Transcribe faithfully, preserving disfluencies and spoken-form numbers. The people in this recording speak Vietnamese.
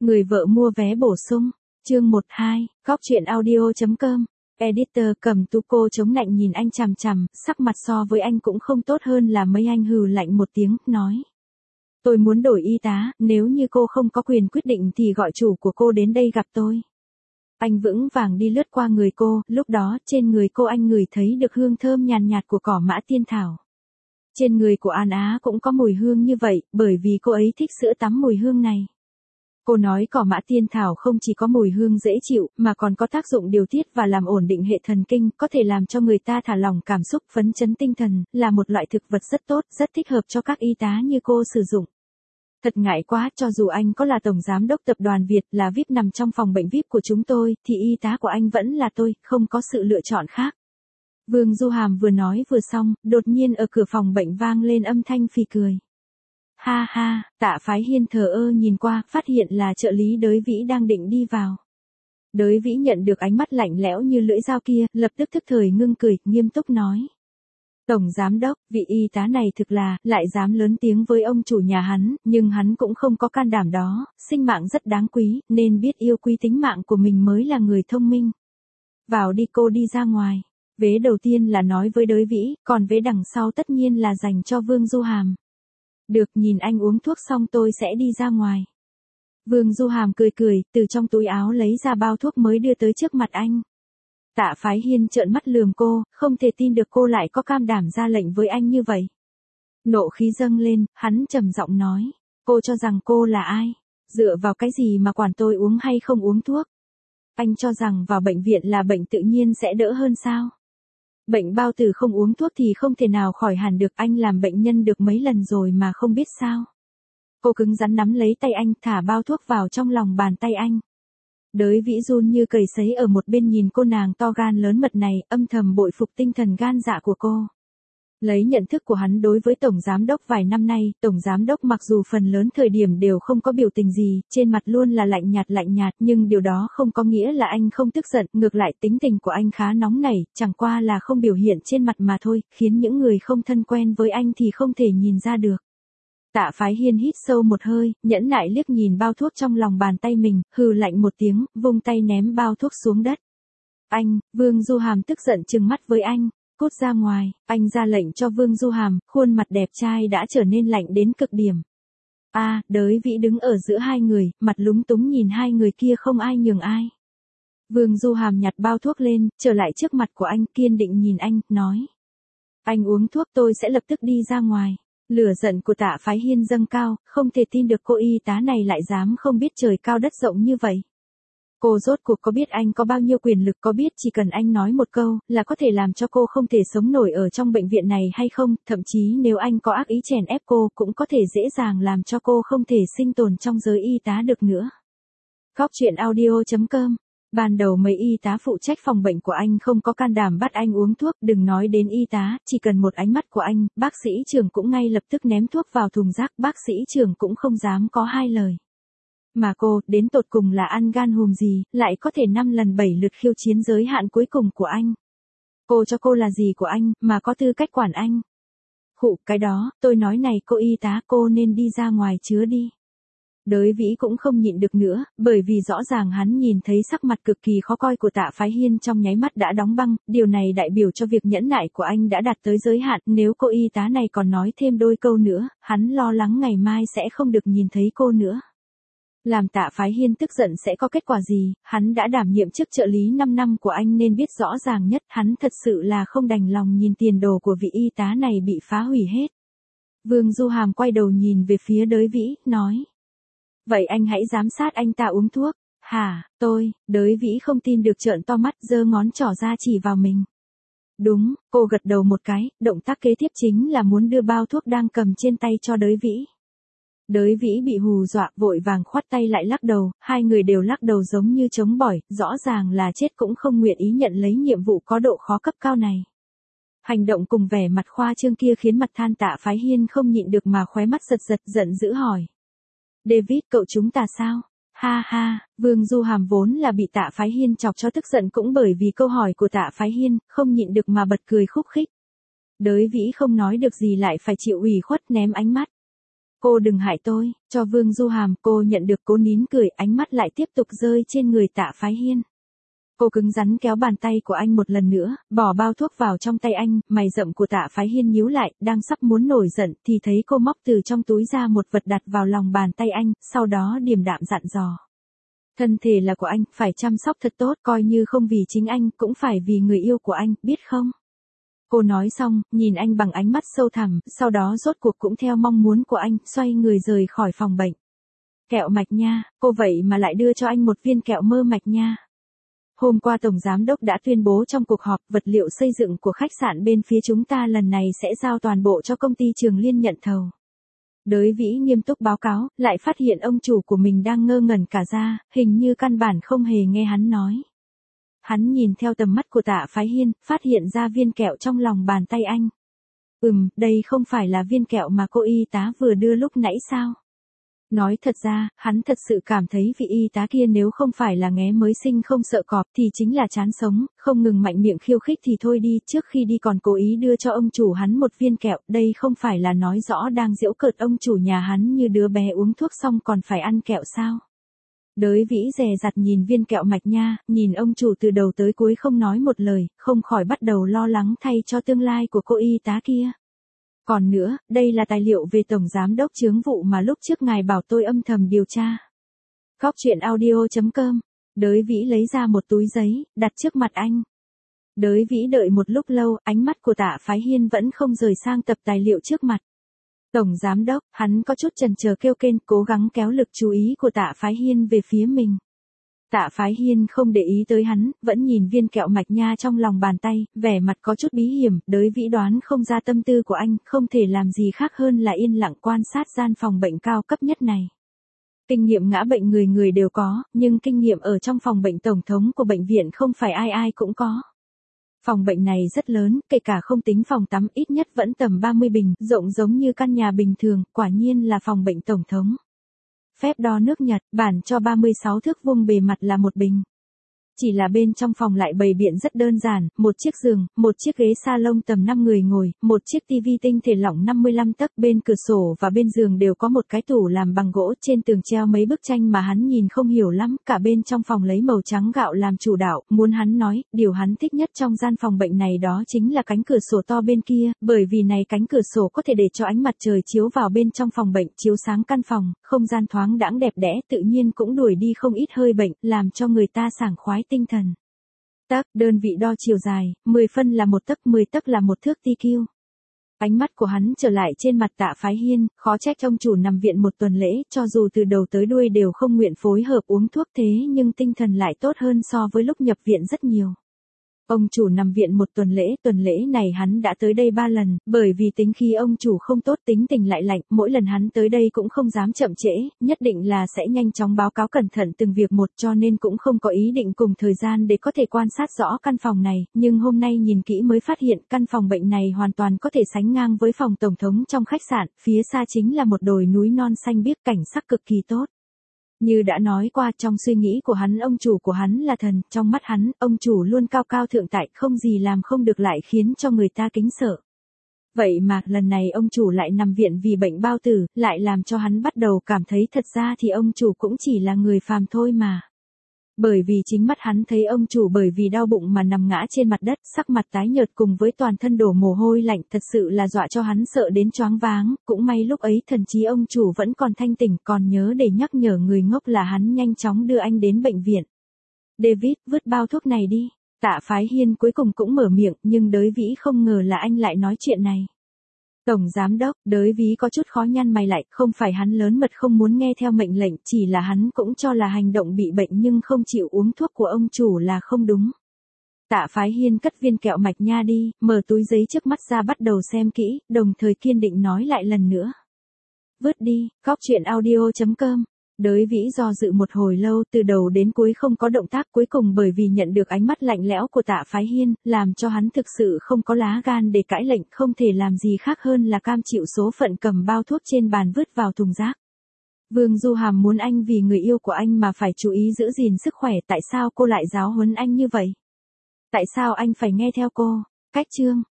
Người vợ mua vé bổ sung, chương một hai, góc truyện audio chấm com. Editor Cầm Tú cô chống nạnh nhìn anh chằm chằm, sắc mặt so với anh cũng không tốt hơn là mấy. Anh hừ lạnh một tiếng, nói. Tôi muốn đổi y tá, nếu như cô không có quyền quyết định thì gọi chủ của cô đến đây gặp tôi. Anh vững vàng đi lướt qua người cô, lúc đó trên người cô anh ngửi thấy được hương thơm nhàn nhạt của cỏ mã tiên thảo. Trên người của An Á cũng có mùi hương như vậy, bởi vì cô ấy thích sữa tắm mùi hương này. Cô nói cỏ mã tiên thảo không chỉ có mùi hương dễ chịu, mà còn có tác dụng điều tiết và làm ổn định hệ thần kinh, có thể làm cho người ta thả lỏng cảm xúc, phấn chấn tinh thần, là một loại thực vật rất tốt, rất thích hợp cho các y tá như cô sử dụng. Thật ngại quá, cho dù anh có là tổng giám đốc tập đoàn Việt, là vi ai pi nằm trong phòng bệnh vi ai pi của chúng tôi, thì y tá của anh vẫn là tôi, không có sự lựa chọn khác. Vương Du Hàm vừa nói vừa xong, đột nhiên ở cửa phòng bệnh vang lên âm thanh phì cười. Ha ha, Tạ Phái Hiên thờ ơ nhìn qua, phát hiện là trợ lý Đới Vĩ đang định đi vào. Đới Vĩ nhận được ánh mắt lạnh lẽo như lưỡi dao kia, lập tức thức thời ngưng cười, nghiêm túc nói. Tổng giám đốc, vị y tá này thực là, lại dám lớn tiếng với ông chủ nhà hắn, nhưng hắn cũng không có can đảm đó, sinh mạng rất đáng quý, nên biết yêu quý tính mạng của mình mới là người thông minh. Vào đi, cô đi ra ngoài. Vế đầu tiên là nói với Đới Vĩ, còn vế đằng sau tất nhiên là dành cho Vương Du Hàm. Được, nhìn anh uống thuốc xong tôi sẽ đi ra ngoài. Vương Du Hàm cười cười, từ trong túi áo lấy ra bao thuốc mới đưa tới trước mặt anh. Tạ Phái Hiên trợn mắt lườm cô, không thể tin được cô lại có can đảm ra lệnh với anh như vậy. Nộ khí dâng lên, hắn trầm giọng nói, cô cho rằng cô là ai? Dựa vào cái gì mà quản tôi uống hay không uống thuốc? Anh cho rằng vào bệnh viện là bệnh tự nhiên sẽ đỡ hơn sao? Bệnh bao tử không uống thuốc thì không thể nào khỏi hẳn được, anh làm bệnh nhân được mấy lần rồi mà không biết sao. Cô cứng rắn nắm lấy tay anh, thả bao thuốc vào trong lòng bàn tay anh. Đới Vĩ run như cầy sấy ở một bên nhìn cô nàng to gan lớn mật này, âm thầm bội phục tinh thần gan dạ của cô. Lấy nhận thức của hắn đối với Tổng Giám Đốc vài năm nay, Tổng Giám Đốc mặc dù phần lớn thời điểm đều không có biểu tình gì, trên mặt luôn là lạnh nhạt lạnh nhạt, nhưng điều đó không có nghĩa là anh không tức giận, ngược lại tính tình của anh khá nóng nảy, chẳng qua là không biểu hiện trên mặt mà thôi, khiến những người không thân quen với anh thì không thể nhìn ra được. Tạ Phái Hiên hít sâu một hơi, nhẫn nại liếc nhìn bao thuốc trong lòng bàn tay mình, hừ lạnh một tiếng, vung tay ném bao thuốc xuống đất. Anh, Vương Du Hàm tức giận trừng mắt với anh. Cút ra ngoài, anh ra lệnh cho Vương Du Hàm, khuôn mặt đẹp trai đã trở nên lạnh đến cực điểm. A, à, Đới Vĩ đứng ở giữa hai người, mặt lúng túng nhìn hai người kia không ai nhường ai. Vương Du Hàm nhặt bao thuốc lên, trở lại trước mặt của anh, kiên định nhìn anh, nói. Anh uống thuốc tôi sẽ lập tức đi ra ngoài. Lửa giận của Tạ Phái Hiên dâng cao, không thể tin được cô y tá này lại dám không biết trời cao đất rộng như vậy. Cô rốt cuộc có biết anh có bao nhiêu quyền lực, có biết chỉ cần anh nói một câu là có thể làm cho cô không thể sống nổi ở trong bệnh viện này hay không, thậm chí nếu anh có ác ý chèn ép cô cũng có thể dễ dàng làm cho cô không thể sinh tồn trong giới y tá được nữa. Góc truyện audio chấm com. Ban đầu mấy y tá phụ trách phòng bệnh của anh không có can đảm bắt anh uống thuốc, đừng nói đến y tá, chỉ cần một ánh mắt của anh, bác sĩ trưởng cũng ngay lập tức ném thuốc vào thùng rác, bác sĩ trưởng cũng không dám có hai lời. Mà cô, đến tột cùng là ăn gan hùm gì, lại có thể năm lần bảy lượt khiêu chiến giới hạn cuối cùng của anh. Cô cho cô là gì của anh, mà có tư cách quản anh. Khụ, cái đó, tôi nói này cô y tá, cô nên đi ra ngoài chứa đi. Đới Vĩ cũng không nhịn được nữa, bởi vì rõ ràng hắn nhìn thấy sắc mặt cực kỳ khó coi của Tạ Phái Hiên trong nháy mắt đã đóng băng, điều này đại biểu cho việc nhẫn nại của anh đã đạt tới giới hạn, nếu cô y tá này còn nói thêm đôi câu nữa, hắn lo lắng ngày mai sẽ không được nhìn thấy cô nữa. Làm Tạ Phái Hiên tức giận sẽ có kết quả gì, hắn đã đảm nhiệm chức trợ lý năm năm của anh nên biết rõ ràng nhất, hắn thật sự là không đành lòng nhìn tiền đồ của vị y tá này bị phá hủy hết. Vương Du Hàm quay đầu nhìn về phía Đới Vĩ, nói. Vậy anh hãy giám sát anh ta uống thuốc. Hả, tôi, Đới Vĩ không tin được trợn to mắt, giơ ngón trỏ ra chỉ vào mình. Đúng, cô gật đầu một cái, động tác kế tiếp chính là muốn đưa bao thuốc đang cầm trên tay cho Đới Vĩ. Đới Vĩ bị hù dọa, vội vàng khoát tay lại lắc đầu, hai người đều lắc đầu giống như trống bỏi, rõ ràng là chết cũng không nguyện ý nhận lấy nhiệm vụ có độ khó cấp cao này. Hành động cùng vẻ mặt khoa trương kia khiến mặt than Tạ Phái Hiên không nhịn được mà khóe mắt giật giật, giận dữ hỏi. David, cậu chúng ta sao? Ha ha, Vương Du Hàm vốn là bị Tạ Phái Hiên chọc cho tức giận cũng bởi vì câu hỏi của Tạ Phái Hiên, không nhịn được mà bật cười khúc khích. Đới Vĩ không nói được gì lại phải chịu ủy khuất ném ánh mắt. cô đừng hại tôi, cho Vương Du Hàm. Cô nhận được, cô nín cười, ánh mắt lại tiếp tục rơi trên người Tạ Phái Hiên. Cô cứng rắn kéo bàn tay của anh một lần nữa, bỏ bao thuốc vào trong tay anh, mày rậm của Tạ Phái Hiên nhíu lại, đang sắp muốn nổi giận, thì thấy cô móc từ trong túi ra một vật đặt vào lòng bàn tay anh, sau đó điềm đạm dặn dò. Thân thể là của anh, phải chăm sóc thật tốt, coi như không vì chính anh, cũng phải vì người yêu của anh, biết không? Cô nói xong, nhìn anh bằng ánh mắt sâu thẳm, sau đó rốt cuộc cũng theo mong muốn của anh, xoay người rời khỏi phòng bệnh. Kẹo mạch nha, cô vậy mà lại đưa cho anh một viên kẹo mơ mạch nha. Hôm qua Tổng Giám Đốc đã tuyên bố trong cuộc họp, vật liệu xây dựng của khách sạn bên phía chúng ta lần này sẽ giao toàn bộ cho công ty Trường Liên nhận thầu. Đới Vĩ nghiêm túc báo cáo, lại phát hiện ông chủ của mình đang ngơ ngẩn cả ra, hình như căn bản không hề nghe hắn nói. Hắn nhìn theo tầm mắt của Tạ Phái Hiên, phát hiện ra viên kẹo trong lòng bàn tay anh. Ừm, đây không phải là viên kẹo mà cô y tá vừa đưa lúc nãy sao? Nói thật ra, hắn thật sự cảm thấy vị y tá kia nếu không phải là nghé mới sinh không sợ cọp thì chính là chán sống, không ngừng mạnh miệng khiêu khích thì thôi đi, trước khi đi còn cố ý đưa cho ông chủ hắn một viên kẹo, đây không phải là nói rõ đang giễu cợt ông chủ nhà hắn như đứa bé uống thuốc xong còn phải ăn kẹo sao? Đới Vĩ dè dặt nhìn viên kẹo mạch nha, nhìn ông chủ từ đầu tới cuối không nói một lời, không khỏi bắt đầu lo lắng thay cho tương lai của cô y tá kia. Còn nữa, đây là tài liệu về Tổng Giám Đốc chướng vụ mà lúc trước ngài bảo tôi âm thầm điều tra. Cóc truyện audio chấm com. Đới Vĩ lấy ra một túi giấy, đặt trước mặt anh. Đới Vĩ đợi một lúc lâu, ánh mắt của Tạ Phái Hiên vẫn không rời sang tập tài liệu trước mặt. Tổng Giám Đốc, hắn có chút chần chờ kêu kên, cố gắng kéo lực chú ý của Tạ Phái Hiên về phía mình. Tạ Phái Hiên không để ý tới hắn, vẫn nhìn viên kẹo mạch nha trong lòng bàn tay, vẻ mặt có chút bí hiểm, Đới Vĩ đoán không ra tâm tư của anh, không thể làm gì khác hơn là yên lặng quan sát gian phòng bệnh cao cấp nhất này. Kinh nghiệm ngã bệnh người người đều có, nhưng kinh nghiệm ở trong phòng bệnh tổng thống của bệnh viện không phải ai ai cũng có. Phòng bệnh này rất lớn, kể cả không tính phòng tắm ít nhất vẫn tầm ba mươi bình, rộng giống như căn nhà bình thường, quả nhiên là phòng bệnh tổng thống. Phép đo nước Nhật, bản cho ba mươi sáu thước vuông, bề mặt là một bình. Chỉ là bên trong phòng lại bày biện rất đơn giản, một chiếc giường, một chiếc ghế salon tầm năm người ngồi, một chiếc tivi tinh thể lỏng năm mươi lăm tấc, bên cửa sổ và bên giường đều có một cái tủ làm bằng gỗ, trên tường treo mấy bức tranh mà hắn nhìn không hiểu lắm, cả bên trong phòng lấy màu trắng gạo làm chủ đạo, muốn hắn nói, điều hắn thích nhất trong gian phòng bệnh này đó chính là cánh cửa sổ to bên kia, bởi vì này cánh cửa sổ có thể để cho ánh mặt trời chiếu vào bên trong phòng bệnh, chiếu sáng căn phòng, không gian thoáng đãng đẹp đẽ, tự nhiên cũng đuổi đi không ít hơi bệnh, làm cho người ta sảng khoái tinh thần. Tấc, đơn vị đo chiều dài, mười phân là một tấc, mười tấc là một thước ti kiu. Ánh mắt của hắn trở lại trên mặt Tạ Phái Hiên, khó trách ông chủ nằm viện một tuần lễ, cho dù từ đầu tới đuôi đều không nguyện phối hợp uống thuốc thế nhưng tinh thần lại tốt hơn so với lúc nhập viện rất nhiều. Ông chủ nằm viện một tuần lễ, tuần lễ này hắn đã tới đây ba lần, bởi vì tính khi ông chủ không tốt tính tình lại lạnh, mỗi lần hắn tới đây cũng không dám chậm trễ, nhất định là sẽ nhanh chóng báo cáo cẩn thận từng việc một, cho nên cũng không có ý định cùng thời gian để có thể quan sát rõ căn phòng này, nhưng hôm nay nhìn kỹ mới phát hiện căn phòng bệnh này hoàn toàn có thể sánh ngang với phòng tổng thống trong khách sạn, phía xa chính là một đồi núi non xanh biếc, cảnh sắc cực kỳ tốt. Như đã nói qua, trong suy nghĩ của hắn ông chủ của hắn là thần, trong mắt hắn, ông chủ luôn cao cao thượng tại, không gì làm không được lại khiến cho người ta kính sợ. Vậy mà, lần này ông chủ lại nằm viện vì bệnh bao tử, lại làm cho hắn bắt đầu cảm thấy thật ra thì ông chủ cũng chỉ là người phàm thôi mà. Bởi vì chính mắt hắn thấy ông chủ bởi vì đau bụng mà nằm ngã trên mặt đất, sắc mặt tái nhợt cùng với toàn thân đổ mồ hôi lạnh, thật sự là dọa cho hắn sợ đến choáng váng, cũng may lúc ấy thần trí ông chủ vẫn còn thanh tỉnh, còn nhớ để nhắc nhở người ngốc là hắn nhanh chóng đưa anh đến bệnh viện. David, vứt bao thuốc này đi. Tạ Phái Hiên cuối cùng cũng mở miệng, nhưng Đới Vĩ không ngờ là anh lại nói chuyện này. Tổng Giám Đốc, Đới Vĩ có chút khó nhăn mày lại, không phải hắn lớn mật không muốn nghe theo mệnh lệnh, chỉ là hắn cũng cho là hành động bị bệnh nhưng không chịu uống thuốc của ông chủ là không đúng. Tạ Phái Hiên cất viên kẹo mạch nha đi, mở túi giấy trước mắt ra bắt đầu xem kỹ, đồng thời kiên định nói lại lần nữa. Vứt đi, cóc truyện audio chấm com. Đới Vĩ do dự một hồi lâu, từ đầu đến cuối không có động tác, cuối cùng bởi vì nhận được ánh mắt lạnh lẽo của Tạ Phái Hiên, làm cho hắn thực sự không có lá gan để cãi lệnh, không thể làm gì khác hơn là cam chịu số phận, cầm bao thuốc trên bàn vứt vào thùng rác. Vương Du Hàm muốn anh vì người yêu của anh mà phải chú ý giữ gìn sức khỏe, tại sao cô lại giáo huấn anh như vậy? Tại sao anh phải nghe theo cô? Cách chương